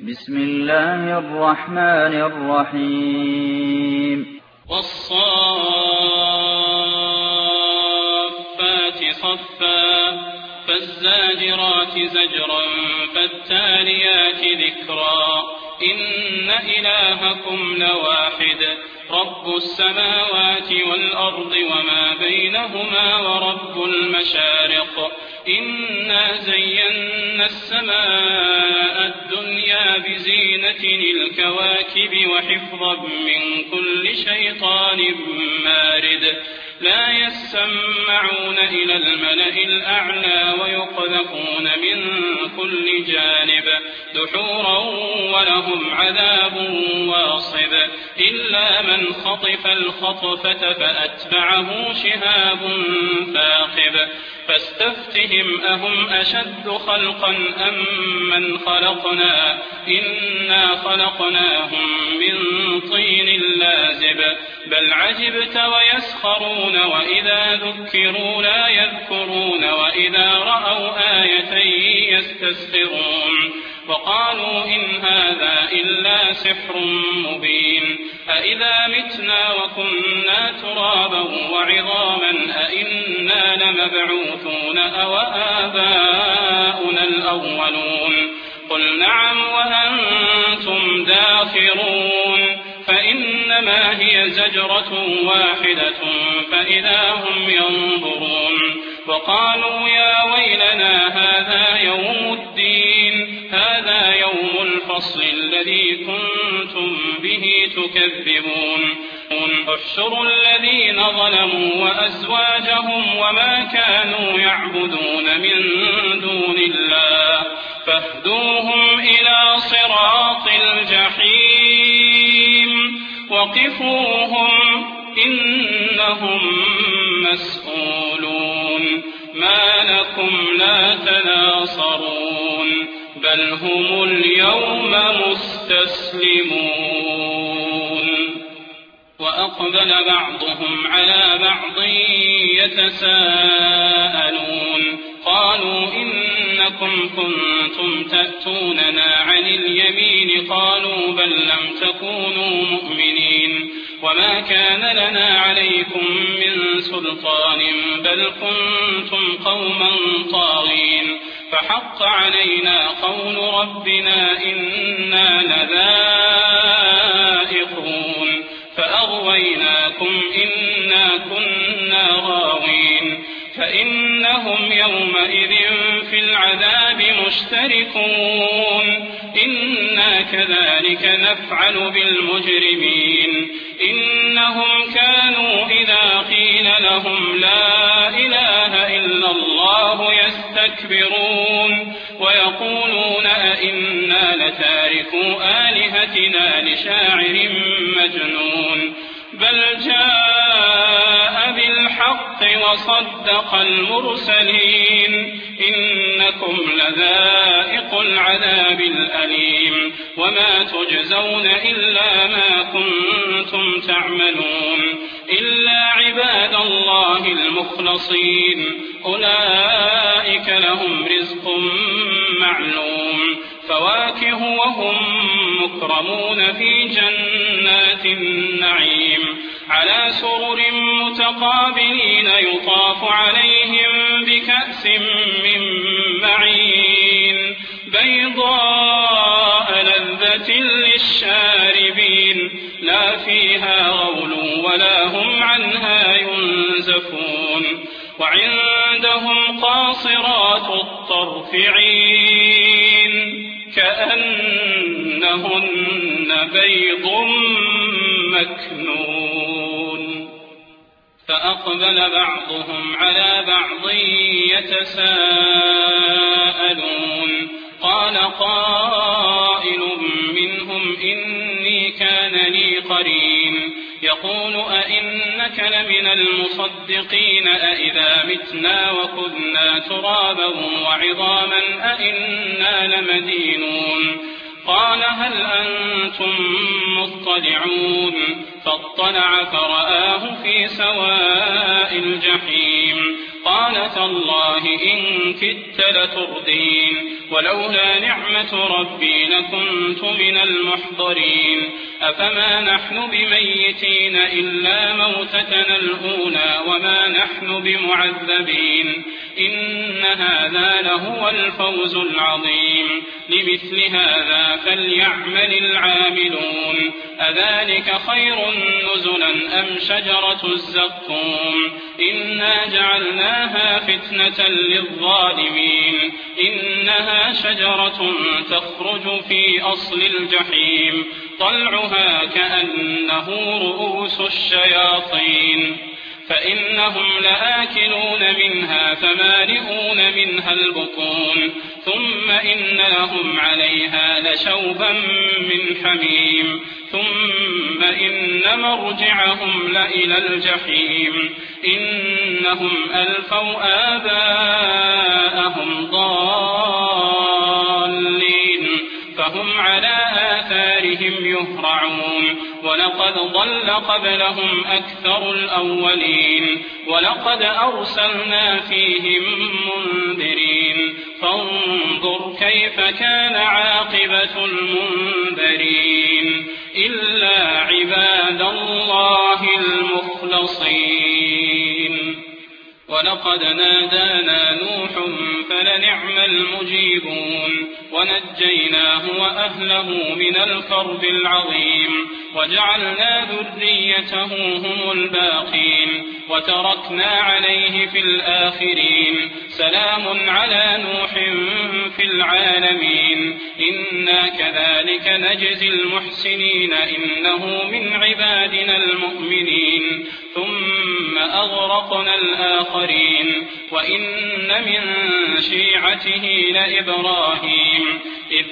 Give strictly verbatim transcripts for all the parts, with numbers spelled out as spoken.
بسم الله الرحمن الرحيم والصافات صفا فالزاجرات زجرا فالتاليات ذكرا إن إلهكم لواحد رب السماوات والأرض وما بينهما ورب المشارق إنا زينا السماء الدنيا بزينة الكواكب وحفظا من كل شيطان مارد لا يسمعون إلى الملأ الأعلى ويقذفون من كل جانب دحورا ولهم عذاب واصب إلا من خطف الخطفة فأتبعه شهاب ثاقب فاستفتهم أهم أشد خلقا أم من خلقنا إنا خلقناهم من طين لازب بل عجبت ويسخرون وإذا ذكروا لا يذكرون وإذا رأوا آية يستسخرون وقالوا إن هذا إلا سحر مبين أإذا متنا وكنا ترابا وعظاما أإنا لمبعوثون أو آباؤنا الأولون قل نعم وأنتم داخرون فإنما هي زجرة واحدة فإذا هم ينظرون وقالوا يا ويلنا هذا يوم الدين هذا يوم الفصل الذي كنتم به تكذبون احشروا الذين ظلموا وأزواجهم وما كانوا يعبدون من دون الله فاهدوهم إلى صراط الجحيم وقفوهم إنهم مسؤولون ما لكم لا تناصرون بل هم اليوم مستسلمون وأقبل بعضهم على بعض يتساءلون قالوا إنكم كنتم تأتوننا عن اليمين قالوا بل لم تكونوا مؤمنين وما كان لنا عليكم من سلطان بل كنتم قوما طاغين فحق علينا قول ربنا إنا لذائقون فأغويناكم إنا كنا غاوين فإنهم يومئذ في العذاب مشتركون إنا كذلك نفعل بالمجرمين إنهم كانوا إذا قيل لهم لا إله إلا الله يستكبرون ويقولون أئنا لتاركو آلهتنا لشاعر مجنون بل جاء بالحق وصدق المرسلين إنكم لذائق العذاب الأليم وما تجزون إلا ما كنتم تعملون إلا عباد الله المخلصين أولئك لهم رزق معلوم فواكه وهم مكرمون في جنات النعيم على سرر متقابلين يطاف عليهم بكأس من معين بيضاء لذة للشاربين لا فيها غول ولا هم عنها ينزفون وعندهم قاصرات الطرف عين كأنهن بيض مكنون فأقبل بعضهم على بعض يتساءلون قال قائل منهم إني كان لي قرين يقول أئنك لمن المصدقين أئذا متنا وكنا ترابا وعظاما أئنا لمدينون قال هل أنتم مطلعون فاطلع فرآه في سواء الجحيم قال تالله إن كدت لتردين ولولا نعمة ربي لكنت من المحضرين أفما نحن بميتين إلا موتتنا الأولى وما نحن بمعذبين إن هذا لهو الفوز العظيم لمثل هذا فليعمل العاملون أذلك خير نزلا أم شجرة الزقوم إنا جعلناها فتنة للظالمين إنها شجرة تخرج في أصل الجحيم طلعها كأنه رؤوس الشياطين فإنهم لآكلون منها فمالئون منها البطون ثم إن لهم عليها لشوبا من حميم ثم إن مرجعهم لإلى الجحيم إنهم ألفوا آباءهم ضالين فهم على آثارهم يهرعون ولقد ضل قبلهم أكثر الأولين ولقد أرسلنا فيهم منذرين فانظر كيف كان عاقبة المنذرين إلا عباد الله المخلصين ولقد نادانا نوح فلنعم المجيبون ونجيناه وأهله من الكرب العظيم وجعلنا ذريته هم الباقين وتركنا عليه في الآخرين سلام على نوح في العالمين إنا كذلك نجزي المحسنين إنه من عبادنا المؤمنين ثم أغرقنا الآخرين وإن من شيعته لإبراهيم إذ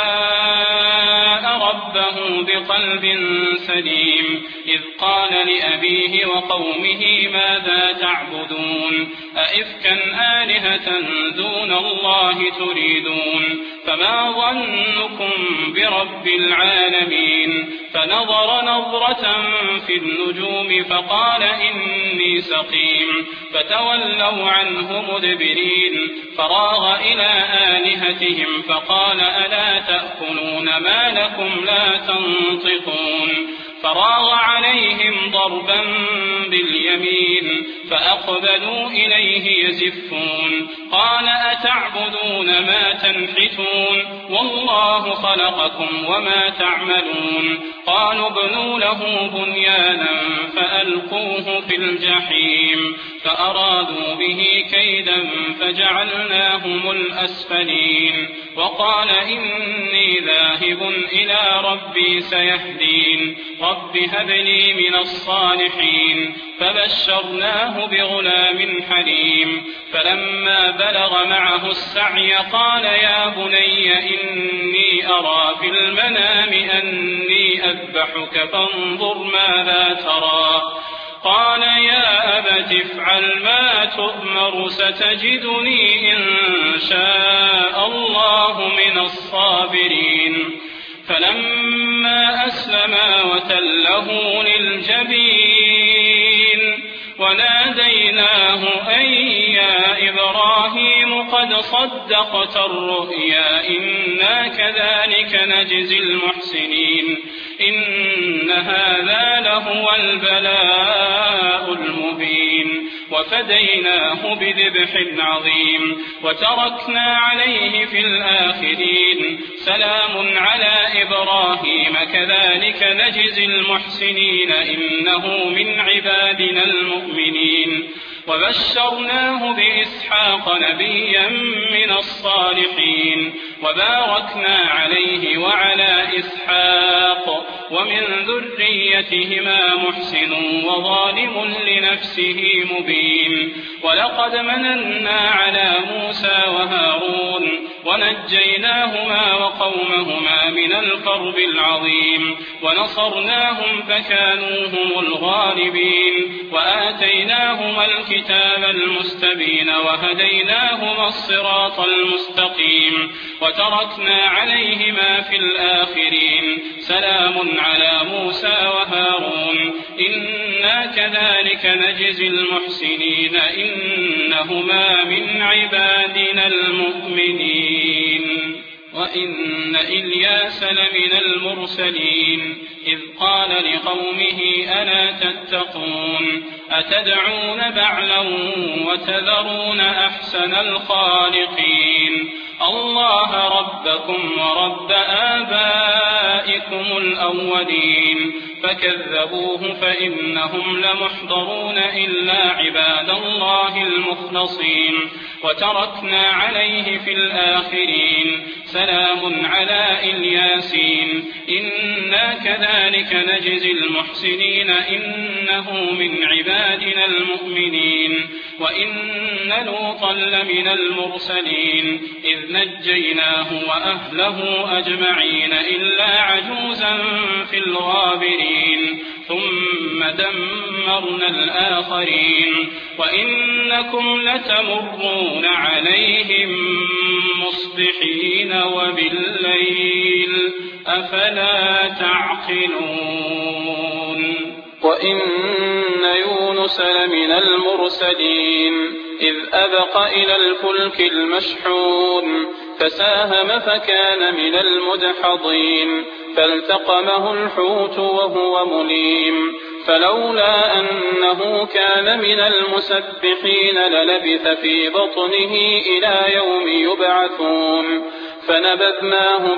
جاء ربه بقلب سليم إذ قال لأبيه وقومه ماذا تعبدون أئفكا آلهة دون الله تريدون فما ظنكم برب العالمين فنظر نظرة في النجوم فقال إني سقيم فتولوا عنه مدبرين فراغ إلى آلهتهم فقال ألا تأكلون ما لكم لا تنطقون فراغ عليهم ضربا باليمين فأقبلوا إليه يزفون قال أتعبدون ما تنحتون والله خلقكم وما تعملون قالوا ابنوا له بنيانا فألقوه في الجحيم فأرادوا به كيدا فجعلناهم الأسفلين وقال إني ذاهب إلى ربي سيهدين رب هب لي من الصالحين فبشرناه بغلام حليم فلما بلغ معه السعي قال يا بني إني أرى في المنام أني أذبحك فانظر ماذا ترى قال يا أبت افعل ما تؤمر ستجدني إن شاء الله من الصابرين فلما أسلما وتله للجبين وناديناه أن يا إبراهيم قد صدقت الرؤيا إنا كذلك نجزي المحسنين إن هذا لهو البلاء المبين وفديناه بذبح عظيم وتركنا عليه في الآخرين سلام على إبراهيم كذلك نجزي المحسنين إنه من عبادنا المؤمنين وبشرناه بإسحاق نبيا من الصالحين وباركنا عليه وعلى إسحاق ومن ذريتهما محسن وظالم لنفسه مبين ولقد مننا على موسى وهارون ونجيناهما وقومهما من الكرب العظيم ونصرناهم فكانوا هم الغالبين وآتيناهما الكتاب المستبين وهديناهما الصراط المستقيم وتركنا عليهما في الآخرين سلام على موسى وهارون إنا كذلك نجزي المحسنين إنهما من عبادنا المؤمنين وإن إلياس لمن المرسلين إذ قال لقومه ألا تتقون أتدعون بعلا وتذرون أحسن الخالقين الله ربكم ورب آبائكم الأولين فكذبوه فإنهم لمحضرون إلا عباد الله المخلصين وتركنا عليه في الآخرين سلام على إلياسين إنا كذلك نجزي المحسنين إنه من عبادنا المؤمنين وإن لوطا لمن المرسلين إذ نجيناه وأهله أجمعين إلا عجوزا في الغابرين ثم دمرنا الآخرين وإنكم لتمرون عليهم مصبحين وبالليل أفلا تعقلون وإن يونس لمن المرسلين إذ أبق إلى الفلك المشحون فساهم فكان من المدحضين فالتقمه الحوت وهو مليم فلولا أنه كان من المسبحين للبث في بطنه إلى يوم يبعثون فنبذناه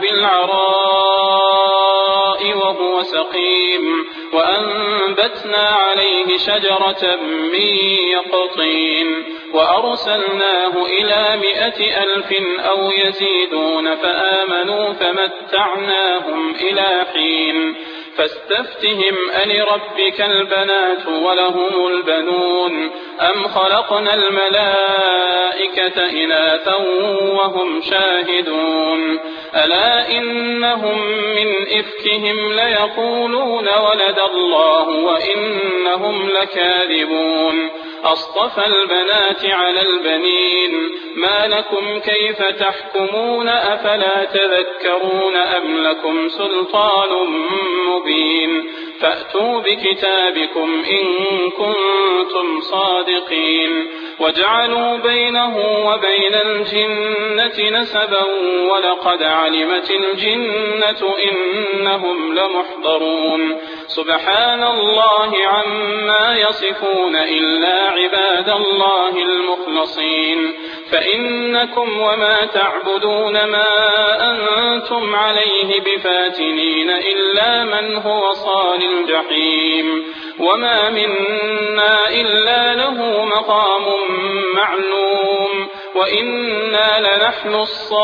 بالعراء وهو سقيم وأنبتنا عليه شجرة من يقطين وأرسلناه إلى مائة ألف أو يزيدون فآمنوا فمتعناهم إلى حين فاستفتهم ألربك البنات ولهم البنون أم خلقنا الملائكة إناثا وهم شاهدون ألا إنهم من إفكهم ليقولون ولد الله وإنهم لكاذبون أصطفى البنات على البنين ما لكم كيف تحكمون أفلا تذكرون أم لكم سلطان مبين فأتوا بكتابكم إن كنتم صادقين وجعلوا بينه وبين الجنة نسبا ولقد علمت الجنة إنهم لمحضرون سبحان الله عما يصفون إلا عباد الله المخلصين فإنكم وما تعبدون ما أنتم عليه بفاتنين إلا من هو صال الجحيم وما منا إلا له مقام معلوم وإنا لنحن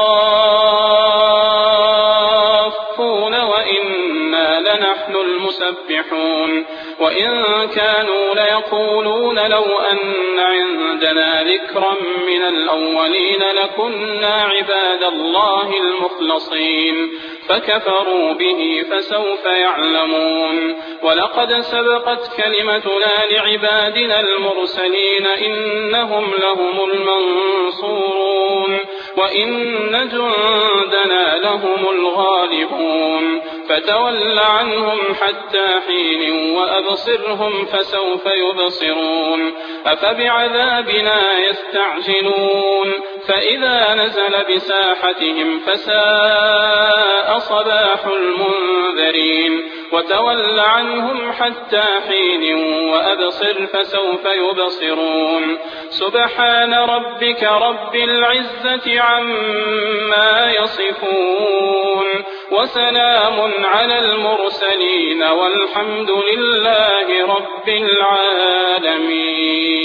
الصافون وإنا لنحن المسبحون وإن كانوا ليقولون لو أن عندنا ذكرا من الأولين لكنا عباد الله المخلصين فكفروا به فسوف يعلمون ولقد سبقت كلمتنا لعبادنا المرسلين إنهم لهم المنصورون وإن جندنا لهم الغالبون فتول عنهم حتى حين وأبصرهم فسوف يبصرون أفبعذابنا يستعجلون فإذا نزل بساحتهم فساء صباح المنذرين وتول عنهم حتى حين وأبصر فسوف يبصرون سبحان ربك رب العزة عما يصفون وسلام على المرسلين والحمد لله رب العالمين.